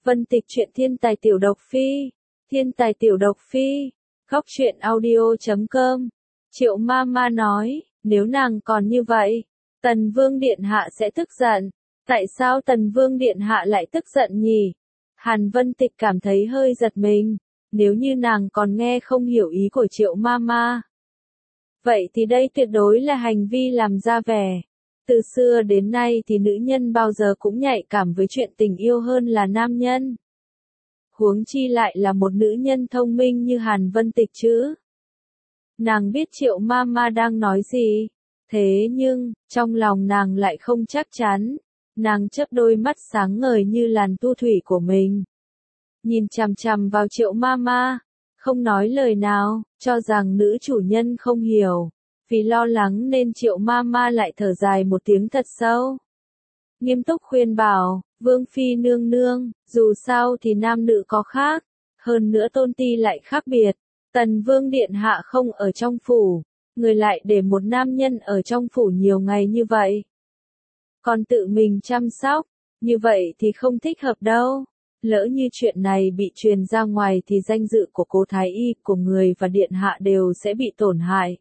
Vân Tịch truyện thiên tài tiểu độc phi. Thiên tài tiểu độc phi. Góc truyện audio.com. Triệu Mama nói, nếu nàng còn như vậy, Tần Vương Điện Hạ sẽ tức giận. Tại sao Tần Vương Điện Hạ lại tức giận nhỉ? Hàn Vân Tịch cảm thấy hơi giật mình, nếu như nàng còn nghe không hiểu ý của Triệu Mama. Vậy thì đây tuyệt đối là hành vi làm ra vẻ. Từ xưa đến nay thì nữ nhân bao giờ cũng nhạy cảm với chuyện tình yêu hơn là nam nhân. Huống chi lại là một nữ nhân thông minh như Hàn Vân Tịch chứ. Nàng biết Triệu Mama đang nói gì, thế nhưng, trong lòng nàng lại không chắc chắn. Nàng chớp đôi mắt sáng ngời như làn tu thủy của mình. Nhìn chằm chằm vào Triệu Mama, không nói lời nào, cho rằng nữ chủ nhân không hiểu. Vì lo lắng nên Triệu Mama lại thở dài một tiếng thật sâu. Nghiêm túc khuyên bảo, Vương Phi nương nương, dù sao thì nam nữ có khác, hơn nữa tôn ti lại khác biệt. Tần Vương Điện Hạ không ở trong phủ, người lại để một nam nhân ở trong phủ nhiều ngày như vậy. Còn tự mình chăm sóc, như vậy thì không thích hợp đâu. Lỡ như chuyện này bị truyền ra ngoài thì danh dự của cố Thái Y, của người và Điện Hạ đều sẽ bị tổn hại.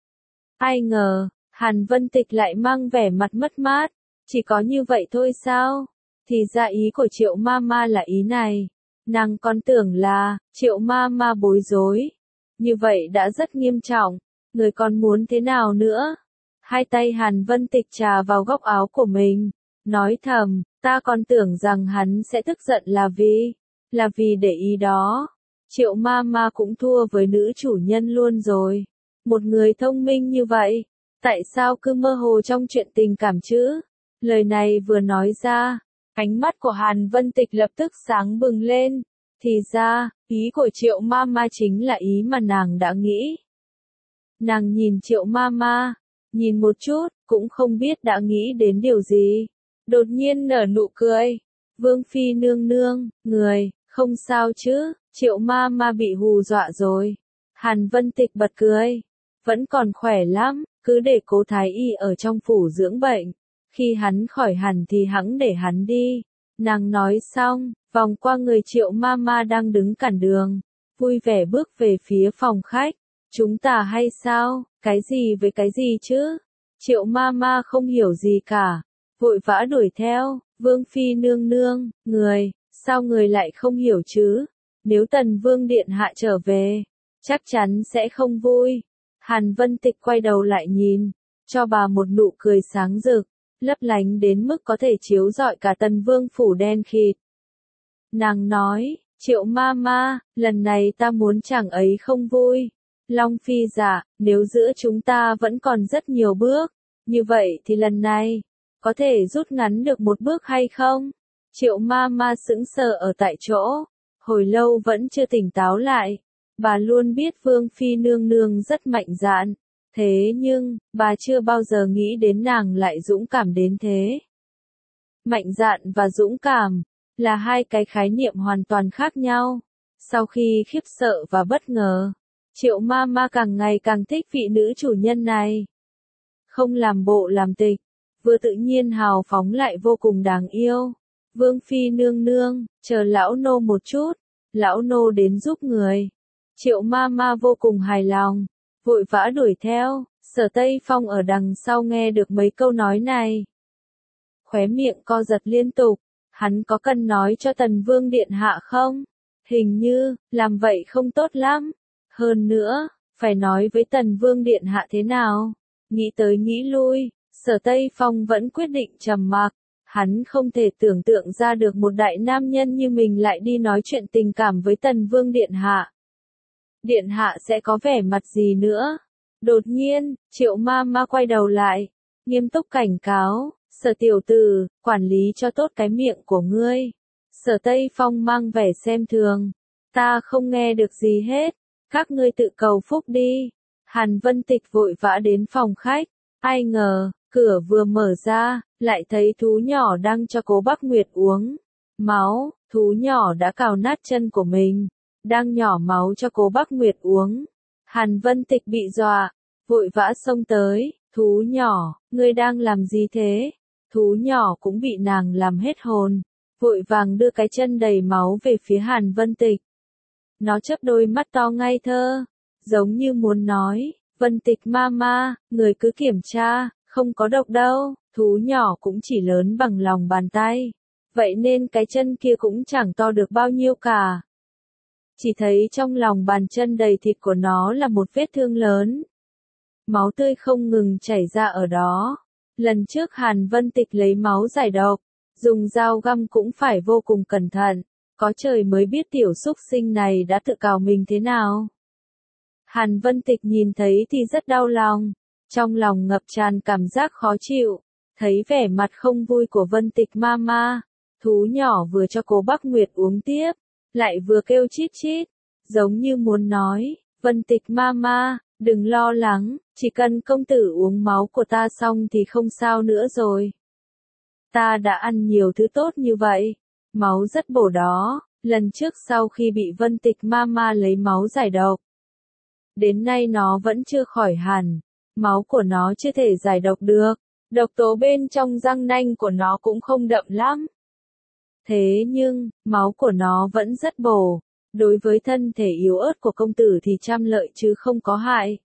Ai ngờ, Hàn Vân Tịch lại mang vẻ mặt mất mát, chỉ có như vậy thôi sao? Thì ra ý của Triệu Mama là ý này. Nàng còn tưởng là, Triệu Mama bối rối. Như vậy đã rất nghiêm trọng, người còn muốn thế nào nữa? Hai tay Hàn Vân Tịch chà vào góc áo của mình, nói thầm, ta còn tưởng rằng hắn sẽ tức giận là vì để ý đó. Triệu Mama cũng thua với nữ chủ nhân luôn rồi. Một người thông minh như vậy, tại sao cứ mơ hồ trong chuyện tình cảm chứ? Lời này vừa nói ra, ánh mắt của Hàn Vân Tịch lập tức sáng bừng lên. Thì ra, ý của Triệu Mama chính là ý mà nàng đã nghĩ. Nàng nhìn Triệu Mama, nhìn một chút, cũng không biết đã nghĩ đến điều gì. Đột nhiên nở nụ cười. Vương Phi nương nương, người, không sao chứ? Triệu Mama bị hù dọa rồi. Hàn Vân Tịch bật cười. Vẫn còn khỏe lắm, cứ để cố Thái Y ở trong phủ dưỡng bệnh. Khi hắn khỏi hẳn thì hẵng để hắn đi. Nàng nói xong, vòng qua người Triệu Mama đang đứng cản đường, vui vẻ bước về phía phòng khách. Chúng ta hay sao? Cái gì với cái gì chứ? Triệu Mama không hiểu gì cả, vội vã đuổi theo. Vương Phi nương nương, người, sao người lại không hiểu chứ? Nếu Tần Vương Điện Hạ trở về, chắc chắn sẽ không vui. Hàn Vân Tịch quay đầu lại nhìn, cho bà một nụ cười sáng rực, lấp lánh đến mức có thể chiếu rọi cả Tần Vương phủ đen kịt. Nàng nói, Triệu Mama, lần này ta muốn chàng ấy không vui. Long Phi dạ, nếu giữa chúng ta vẫn còn rất nhiều bước, như vậy thì lần này, có thể rút ngắn được một bước hay không? Triệu Mama sững sờ ở tại chỗ, hồi lâu vẫn chưa tỉnh táo lại. Bà luôn biết Vương Phi nương nương rất mạnh dạn, thế nhưng, bà chưa bao giờ nghĩ đến nàng lại dũng cảm đến thế. Mạnh dạn và dũng cảm, là hai cái khái niệm hoàn toàn khác nhau. Sau khi khiếp sợ và bất ngờ, Triệu Mama càng ngày càng thích vị nữ chủ nhân này. Không làm bộ làm tịch, vừa tự nhiên hào phóng lại vô cùng đáng yêu. Vương Phi nương nương, chờ lão nô một chút, lão nô đến giúp người. Triệu Mama vô cùng hài lòng, vội vã đuổi theo. Sở Tây Phong ở đằng sau nghe được mấy câu nói này, khóe miệng co giật liên tục. Hắn có cần nói cho Tần Vương Điện Hạ không? Hình như, làm vậy không tốt lắm. Hơn nữa, phải nói với Tần Vương Điện Hạ thế nào? Nghĩ tới nghĩ lui, Sở Tây Phong vẫn quyết định trầm mặc. Hắn không thể tưởng tượng ra được một đại nam nhân như mình lại đi nói chuyện tình cảm với Tần Vương Điện Hạ. Điện Hạ sẽ có vẻ mặt gì nữa? Đột nhiên, Triệu Mama quay đầu lại, nghiêm túc cảnh cáo, Sở tiểu tử, quản lý cho tốt cái miệng của ngươi. Sở Tây Phong mang vẻ xem thường, ta không nghe được gì hết, các ngươi tự cầu phúc đi. Hàn Vân Tịch vội vã đến phòng khách, ai ngờ, cửa vừa mở ra, lại thấy thú nhỏ đang cho Cố Bắc Nguyệt uống máu. Thú nhỏ đã cào nát chân của mình, đang nhỏ máu cho Cố Bắc Nguyệt uống. Hàn Vân Tịch bị dọa, vội vã xông tới, thú nhỏ, ngươi đang làm gì thế? Thú nhỏ cũng bị nàng làm hết hồn, vội vàng đưa cái chân đầy máu về phía Hàn Vân Tịch. Nó chớp đôi mắt to ngây thơ, giống như muốn nói, Vân Tịch mama, người cứ kiểm tra, không có độc đâu, thú nhỏ cũng chỉ lớn bằng lòng bàn tay. Vậy nên cái chân kia cũng chẳng to được bao nhiêu cả. Chỉ thấy trong lòng bàn chân đầy thịt của nó là một vết thương lớn. Máu tươi không ngừng chảy ra ở đó. Lần trước Hàn Vân Tịch lấy máu giải độc, dùng dao găm cũng phải vô cùng cẩn thận. Có trời mới biết tiểu súc sinh này đã tự cào mình thế nào. Hàn Vân Tịch nhìn thấy thì rất đau lòng. Trong lòng ngập tràn cảm giác khó chịu. Thấy vẻ mặt không vui của Vân Tịch mama, thú nhỏ vừa cho Cố Bắc Nguyệt uống tiếp, lại vừa kêu chít chít, giống như muốn nói, Vân Tịch mama, đừng lo lắng, chỉ cần công tử uống máu của ta xong thì không sao nữa rồi. Ta đã ăn nhiều thứ tốt như vậy, máu rất bổ đó, lần trước sau khi bị Vân Tịch mama lấy máu giải độc. Đến nay nó vẫn chưa khỏi hẳn, máu của nó chưa thể giải độc được, độc tố bên trong răng nanh của nó cũng không đậm lắm. Thế nhưng, máu của nó vẫn rất bổ, đối với thân thể yếu ớt của công tử thì trăm lợi chứ không có hại.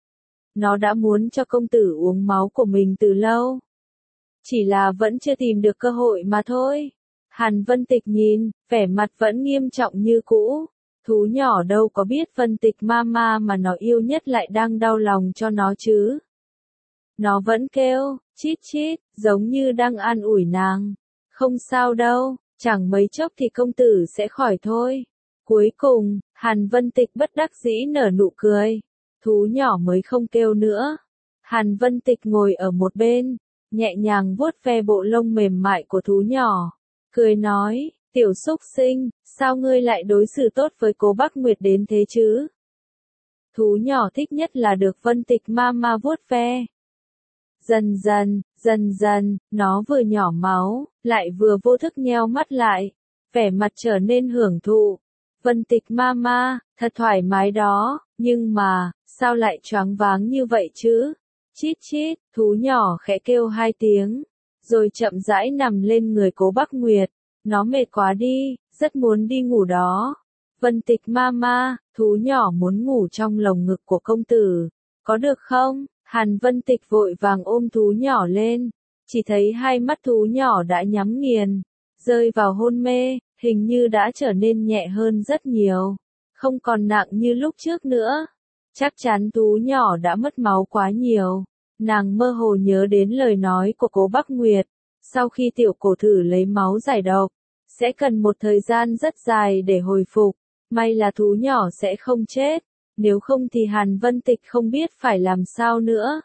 Nó đã muốn cho công tử uống máu của mình từ lâu. Chỉ là vẫn chưa tìm được cơ hội mà thôi. Hàn Vân Tịch nhìn, vẻ mặt vẫn nghiêm trọng như cũ. Thú nhỏ đâu có biết Vân Tịch mama mà nó yêu nhất lại đang đau lòng cho nó chứ. Nó vẫn kêu, chít chít, giống như đang an ủi nàng. Không sao đâu, chẳng mấy chốc thì công tử sẽ khỏi thôi. Cuối cùng, Hàn Vân Tịch bất đắc dĩ nở nụ cười. Thú nhỏ mới không kêu nữa. Hàn Vân Tịch ngồi ở một bên, nhẹ nhàng vuốt ve bộ lông mềm mại của thú nhỏ. Cười nói, tiểu súc sinh, sao ngươi lại đối xử tốt với Cố Bắc Nguyệt đến thế chứ? Thú nhỏ thích nhất là được Vân Tịch mama vuốt ve. Dần dần, nó vừa nhỏ máu, lại vừa vô thức nheo mắt lại, vẻ mặt trở nên hưởng thụ. Vân Tịch mama, thật thoải mái đó, nhưng mà, sao lại choáng váng như vậy chứ? Chít chít, thú nhỏ khẽ kêu 2 tiếng, rồi chậm rãi nằm lên người Cố Bắc Nguyệt. Nó mệt quá đi, rất muốn đi ngủ đó. Vân Tịch mama, thú nhỏ muốn ngủ trong lồng ngực của công tử, có được không? Hàn Vân Tịch vội vàng ôm thú nhỏ lên, chỉ thấy hai mắt thú nhỏ đã nhắm nghiền, rơi vào hôn mê, hình như đã trở nên nhẹ hơn rất nhiều, không còn nặng như lúc trước nữa. Chắc chắn thú nhỏ đã mất máu quá nhiều. Nàng mơ hồ nhớ đến lời nói của Cố Bắc Nguyệt, sau khi tiểu cổ thử lấy máu giải độc, sẽ cần một thời gian rất dài để hồi phục, may là thú nhỏ sẽ không chết. Nếu không thì Hàn Vân Tịch không biết phải làm sao nữa.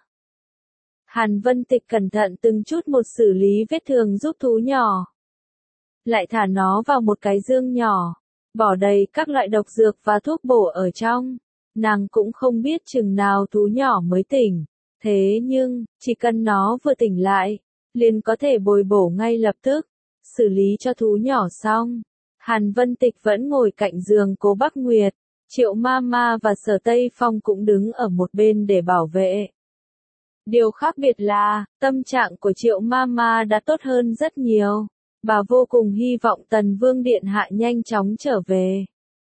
Hàn Vân Tịch cẩn thận từng chút một xử lý vết thương giúp thú nhỏ. Lại thả nó vào một cái dương nhỏ, bỏ đầy các loại độc dược và thuốc bổ ở trong. Nàng cũng không biết chừng nào thú nhỏ mới tỉnh. Thế nhưng, chỉ cần nó vừa tỉnh lại, liền có thể bồi bổ ngay lập tức. Xử lý cho thú nhỏ xong, Hàn Vân Tịch vẫn ngồi cạnh giường Cố Bắc Nguyệt. Triệu Mama và Sở Tây Phong cũng đứng ở một bên để bảo vệ. Điều khác biệt là, tâm trạng của Triệu Mama đã tốt hơn rất nhiều. Bà vô cùng hy vọng Tần Vương Điện Hạ nhanh chóng trở về.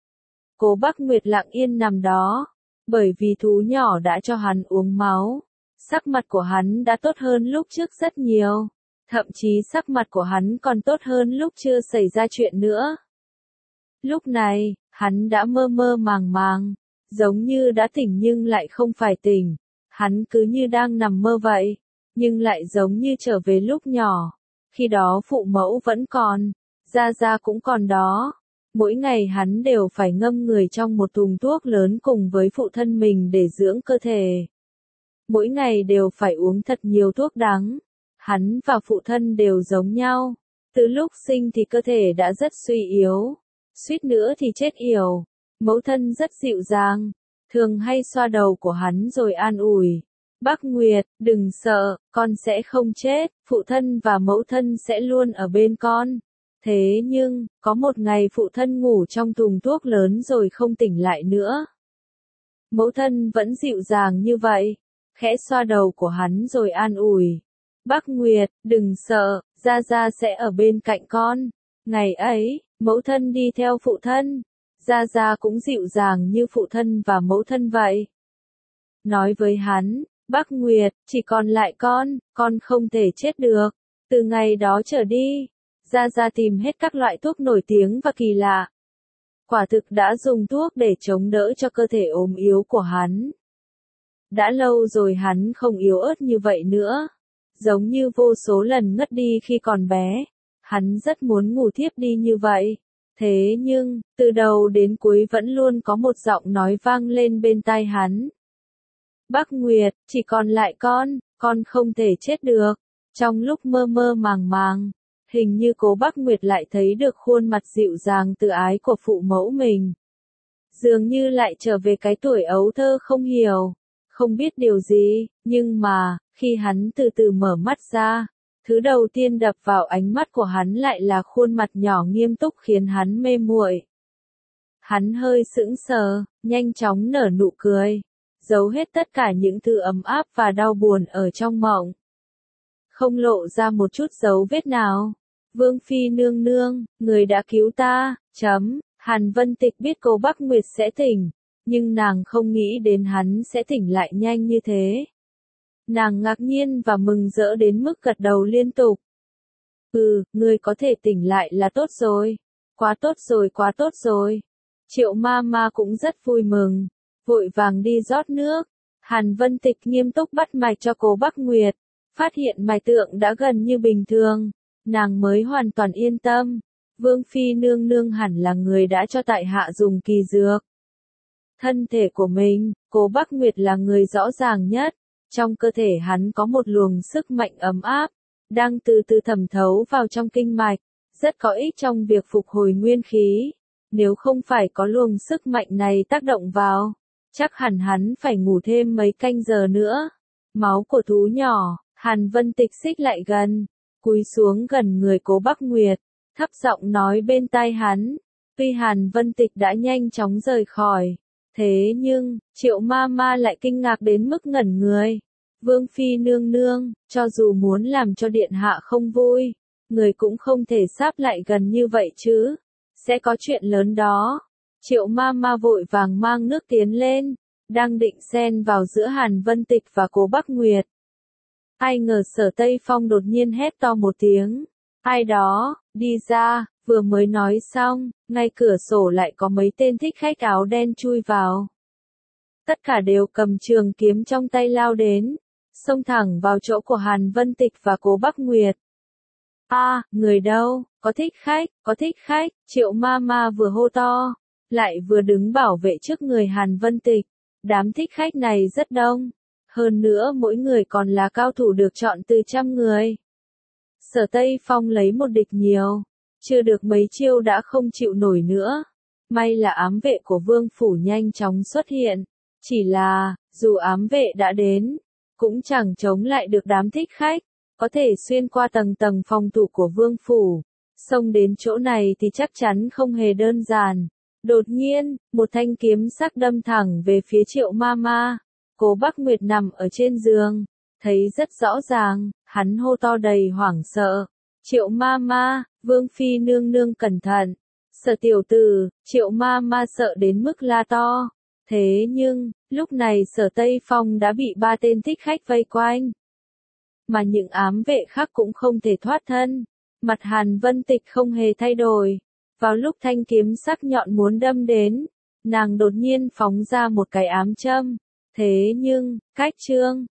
Cố Bắc Nguyệt lặng yên nằm đó, bởi vì thú nhỏ đã cho hắn uống máu. Sắc mặt của hắn đã tốt hơn lúc trước rất nhiều. Thậm chí sắc mặt của hắn còn tốt hơn lúc chưa xảy ra chuyện nữa. Lúc này, hắn đã mơ mơ màng màng, giống như đã tỉnh nhưng lại không phải tỉnh. Hắn cứ như đang nằm mơ vậy, nhưng lại giống như trở về lúc nhỏ. Khi đó phụ mẫu vẫn còn, gia gia cũng còn đó. Mỗi ngày hắn đều phải ngâm người trong một thùng thuốc lớn cùng với phụ thân mình để dưỡng cơ thể. Mỗi ngày đều phải uống thật nhiều thuốc đắng. Hắn và phụ thân đều giống nhau. Từ lúc sinh thì cơ thể đã rất suy yếu. Suýt nữa thì chết yểu. Mẫu thân rất dịu dàng, thường hay xoa đầu của hắn rồi an ủi. Bắc Nguyệt, đừng sợ, con sẽ không chết, phụ thân và mẫu thân sẽ luôn ở bên con. Thế nhưng, có một ngày phụ thân ngủ trong thùng thuốc lớn rồi không tỉnh lại nữa. Mẫu thân vẫn dịu dàng như vậy, khẽ xoa đầu của hắn rồi an ủi. Bắc Nguyệt, đừng sợ, Gia Gia sẽ ở bên cạnh con. Ngày ấy, mẫu thân đi theo phụ thân, Gia Gia cũng dịu dàng như phụ thân và mẫu thân vậy. Nói với hắn, Bắc Nguyệt, chỉ còn lại con không thể chết được. Từ ngày đó trở đi, Gia Gia tìm hết các loại thuốc nổi tiếng và kỳ lạ. Quả thực đã dùng thuốc để chống đỡ cho cơ thể ốm yếu của hắn. Đã lâu rồi hắn không yếu ớt như vậy nữa. Giống như vô số lần ngất đi khi còn bé. Hắn rất muốn ngủ thiếp đi như vậy. Thế nhưng, từ đầu đến cuối vẫn luôn có một giọng nói vang lên bên tai hắn. Bắc Nguyệt, chỉ còn lại con không thể chết được. Trong lúc mơ mơ màng màng, hình như Cố Bắc Nguyệt lại thấy được khuôn mặt dịu dàng tự ái của phụ mẫu mình. Dường như lại trở về cái tuổi ấu thơ không hiểu, không biết điều gì, nhưng mà, khi hắn từ từ mở mắt ra, thứ đầu tiên đập vào ánh mắt của hắn lại là khuôn mặt nhỏ nghiêm túc khiến hắn mê muội. Hắn hơi sững sờ, nhanh chóng nở nụ cười, giấu hết tất cả những thứ ấm áp và đau buồn ở trong mộng. Không lộ ra một chút dấu vết nào. Vương Phi nương nương, người đã cứu ta, Hàn Vân Tịch biết Cố Bắc Nguyệt sẽ tỉnh, nhưng nàng không nghĩ đến hắn sẽ tỉnh lại nhanh như thế. Nàng ngạc nhiên và mừng rỡ đến mức gật đầu liên tục. Ngươi có thể tỉnh lại là tốt rồi. Quá tốt rồi, quá tốt rồi. Triệu ma ma cũng rất vui mừng, vội vàng đi rót nước. Hàn Vân Tịch nghiêm túc bắt mạch cho Cố Bắc Nguyệt, phát hiện mạch tượng đã gần như bình thường, nàng mới hoàn toàn yên tâm. Vương Phi nương nương hẳn là người đã cho tại hạ dùng kỳ dược. Thân thể của mình, Cố Bắc Nguyệt là người rõ ràng nhất. Trong cơ thể hắn có một luồng sức mạnh ấm áp, đang từ từ thẩm thấu vào trong kinh mạch, rất có ích trong việc phục hồi nguyên khí. Nếu không phải có luồng sức mạnh này tác động vào, chắc hẳn hắn phải ngủ thêm mấy canh giờ nữa. Máu của thú nhỏ, Hàn Vân Tịch xích lại gần, cúi xuống gần người Cố Bắc Nguyệt, thấp giọng nói bên tai hắn. Tuy Hàn Vân Tịch đã nhanh chóng rời khỏi, thế nhưng, Triệu ma ma lại kinh ngạc đến mức ngẩn người. Vương Phi nương nương, cho dù muốn làm cho điện hạ không vui, người cũng không thể sáp lại gần như vậy chứ. Sẽ có chuyện lớn đó. Triệu ma ma vội vàng mang nước tiến lên, đang định xen vào giữa Hàn Vân Tịch và Cố Bắc Nguyệt. Ai ngờ Sở Tây Phong đột nhiên hét to một tiếng. Ai đó, đi ra, vừa mới nói xong, ngay cửa sổ lại có mấy tên thích khách áo đen chui vào. Tất cả đều cầm trường kiếm trong tay lao đến, xông thẳng vào chỗ của Hàn Vân Tịch và Cố Bắc Nguyệt. Người đâu, có thích khách, Triệu ma ma vừa hô to, lại vừa đứng bảo vệ trước người Hàn Vân Tịch. Đám thích khách này rất đông, hơn nữa mỗi người còn là cao thủ được chọn từ trăm người. Sở Tây Phong lấy một địch nhiều, chưa được mấy chiêu đã không chịu nổi nữa. May là ám vệ của Vương Phủ nhanh chóng xuất hiện, chỉ là, dù ám vệ đã đến, cũng chẳng chống lại được đám thích khách, có thể xuyên qua tầng tầng phòng thủ của Vương Phủ. Xông đến chỗ này thì chắc chắn không hề đơn giản. Đột nhiên, một thanh kiếm sắc đâm thẳng về phía Triệu ma ma. Cố Bắc Nguyệt nằm ở trên giường, thấy rất rõ ràng, hắn hô to đầy hoảng sợ. Triệu ma ma, Vương Phi nương nương cẩn thận. Sở tiểu tử, Triệu ma ma sợ đến mức la to. Thế nhưng, lúc này Sở Tây Phong đã bị 3 tên thích khách vây quanh. Mà những ám vệ khác cũng không thể thoát thân. Mặt Hàn Vân Tịch không hề thay đổi. Vào lúc thanh kiếm sắc nhọn muốn đâm đến, nàng đột nhiên phóng ra một cái ám châm. Thế nhưng, cách chương